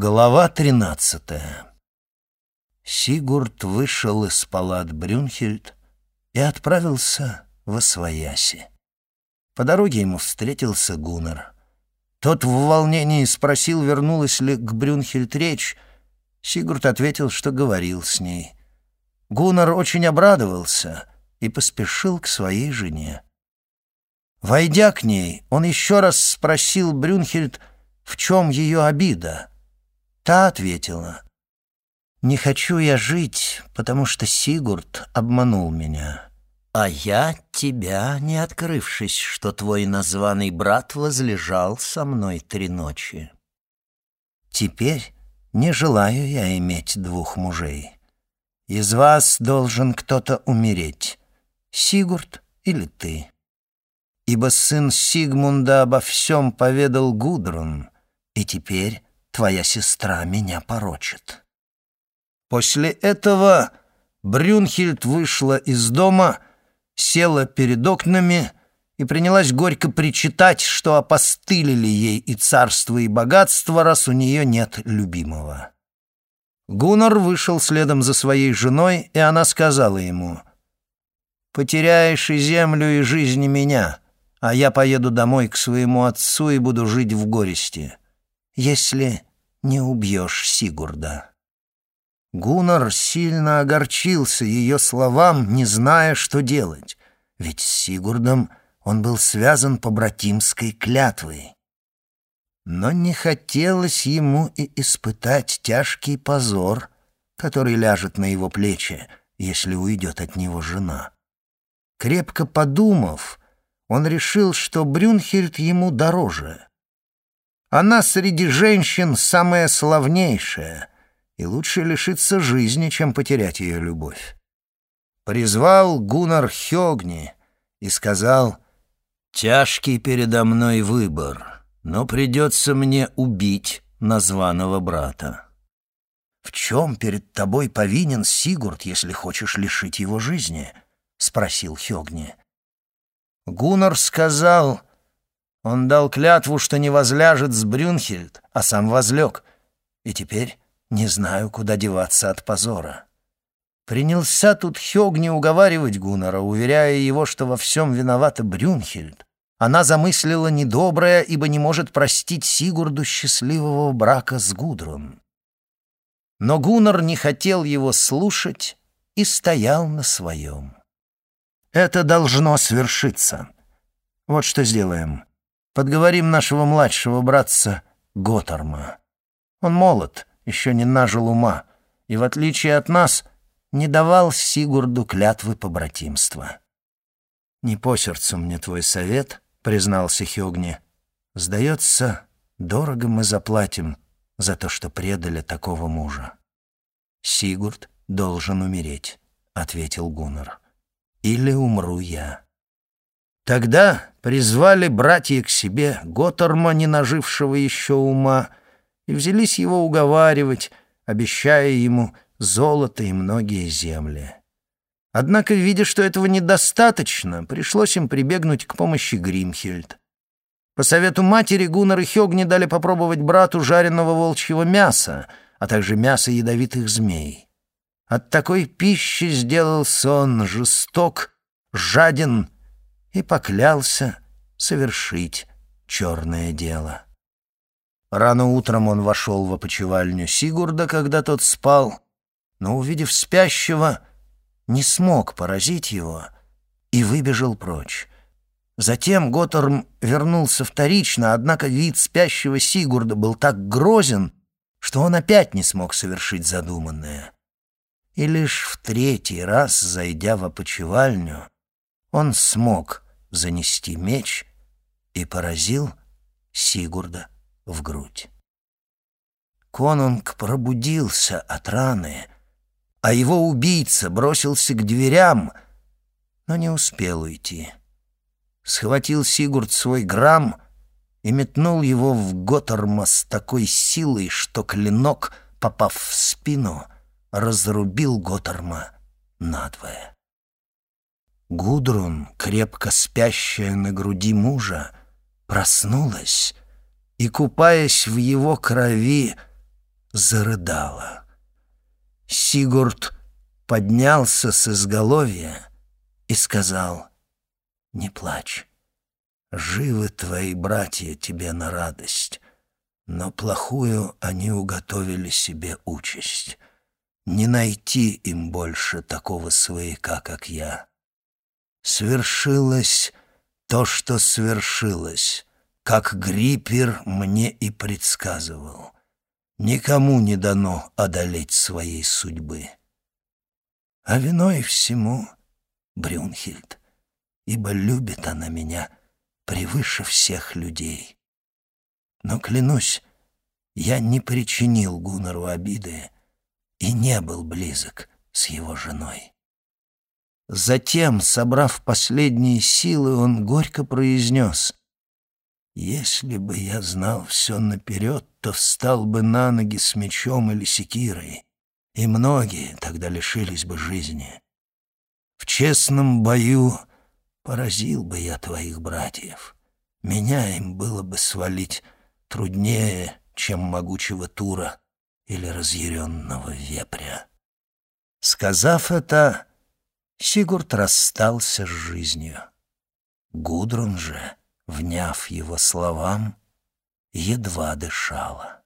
Глава 13. Сигурд вышел из палат Брюнхильд и отправился восвояси. По дороге ему встретился Гуннар. Тот в волнении спросил, вернулась ли к Брюнхильд речь. Сигурд ответил, что говорил с ней. Гуннар очень обрадовался и поспешил к своей жене. Войдя к ней, он еще раз спросил Брюнхильд, в чем ее обида. Та ответила: «Не хочу я жить, потому что Сигурд обманул меня. А я тебя, не открывшись, что твой названный брат возлежал со мной 3 ночи. Теперь не желаю я иметь 2 мужей. Из вас должен кто-то умереть, Сигурд или ты. Ибо сын Сигмунда обо всем поведал Гудрун, и теперь твоя сестра меня порочит». После этого Брюнхильд вышла из дома, села перед окнами и принялась горько причитать, что опостылили ей и царство, и богатство, раз у нее нет любимого. Гуннар вышел следом за своей женой, и она сказала ему: «Потеряешь и землю, и жизнь меня, а я поеду домой к своему отцу и буду жить в горести, если не убьешь Сигурда». Гуннар сильно огорчился ее словам, не зная, что делать, ведь с Сигурдом он был связан побратимской клятвой. Но не хотелось ему и испытать тяжкий позор, который ляжет на его плечи, если уйдет от него жена. Крепко подумав, он решил, что Брюнхильд ему дороже. Она среди женщин самая славнейшая, и лучше лишиться жизни, чем потерять ее любовь. Призвал Гуннар Хёгни и сказал: «Тяжкий передо мной выбор, но придется мне убить названного брата». «В чем перед тобой повинен Сигурд, если хочешь лишить его жизни?» — спросил Хёгни. Гуннар сказал: «Он дал клятву, что не возляжет с Брюнхильд, а сам возлег, и теперь не знаю, куда деваться от позора». Принялся тут Хёгни уговаривать Гуннара, уверяя его, что во всем виновата Брюнхильд. Она замыслила недоброе, ибо не может простить Сигурду счастливого брака с Гудрун. Но Гуннар не хотел его слушать и стоял на своем. «Это должно свершиться. Вот что сделаем. Подговорим нашего младшего братца Готарма. Он молод, еще не нажил ума, и, в отличие от нас, не давал Сигурду клятвы побратимства». «Не по сердцу мне твой совет», — признался Хёгни. «Сдается, дорого мы заплатим за то, что предали такого мужа». «Сигурд должен умереть», — ответил Гуннар. «Или умру я». Тогда призвали братья к себе Готарма, не нажившего еще ума, и взялись его уговаривать, обещая ему золото и многие земли. Однако, видя, что этого недостаточно, пришлось им прибегнуть к помощи Гримхильд. По совету матери Гуннар и Хёгни дали попробовать брату жареного волчьего мяса, а также мяса ядовитых змей. От такой пищи сделался он жесток, жаден и поклялся совершить черное дело. Рано утром он вошел в опочивальню Сигурда, когда тот спал, но, увидев спящего, не смог поразить его и выбежал прочь. Затем Готарм вернулся вторично, однако вид спящего Сигурда был так грозен, что он опять не смог совершить задуманное. И лишь в 3-й раз, зайдя в опочивальню, он смог занести меч и поразил Сигурда в грудь. Конунг пробудился от раны, а его убийца бросился к дверям, но не успел уйти. Схватил Сигурд свой грам и метнул его в Готарма с такой силой, что клинок, попав в спину, разрубил Готарма надвое. Гудрун, крепко спящая на груди мужа, проснулась и, купаясь в его крови, зарыдала. Сигурд поднялся с изголовья и сказал: «Не плачь, живы твои братья тебе на радость, но плохую они уготовили себе участь. Не найти им больше такого свояка, как я. Свершилось то, что свершилось, как Гриппер мне и предсказывал. Никому не дано одолеть своей судьбы. А виной всему Брюнхильд, ибо любит она меня превыше всех людей. Но, клянусь, я не причинил Гуннару обиды и не был близок с его женой». Затем, собрав последние силы, он горько произнес: «Если бы я знал все наперед, то встал бы на ноги с мечом или секирой, и многие тогда лишились бы жизни. В честном бою поразил бы я твоих братьев. Меня им было бы свалить труднее, чем могучего Тура или разъяренного вепря». Сказав это, Сигурд расстался с жизнью. Гудрун же, вняв его словам, едва дышала.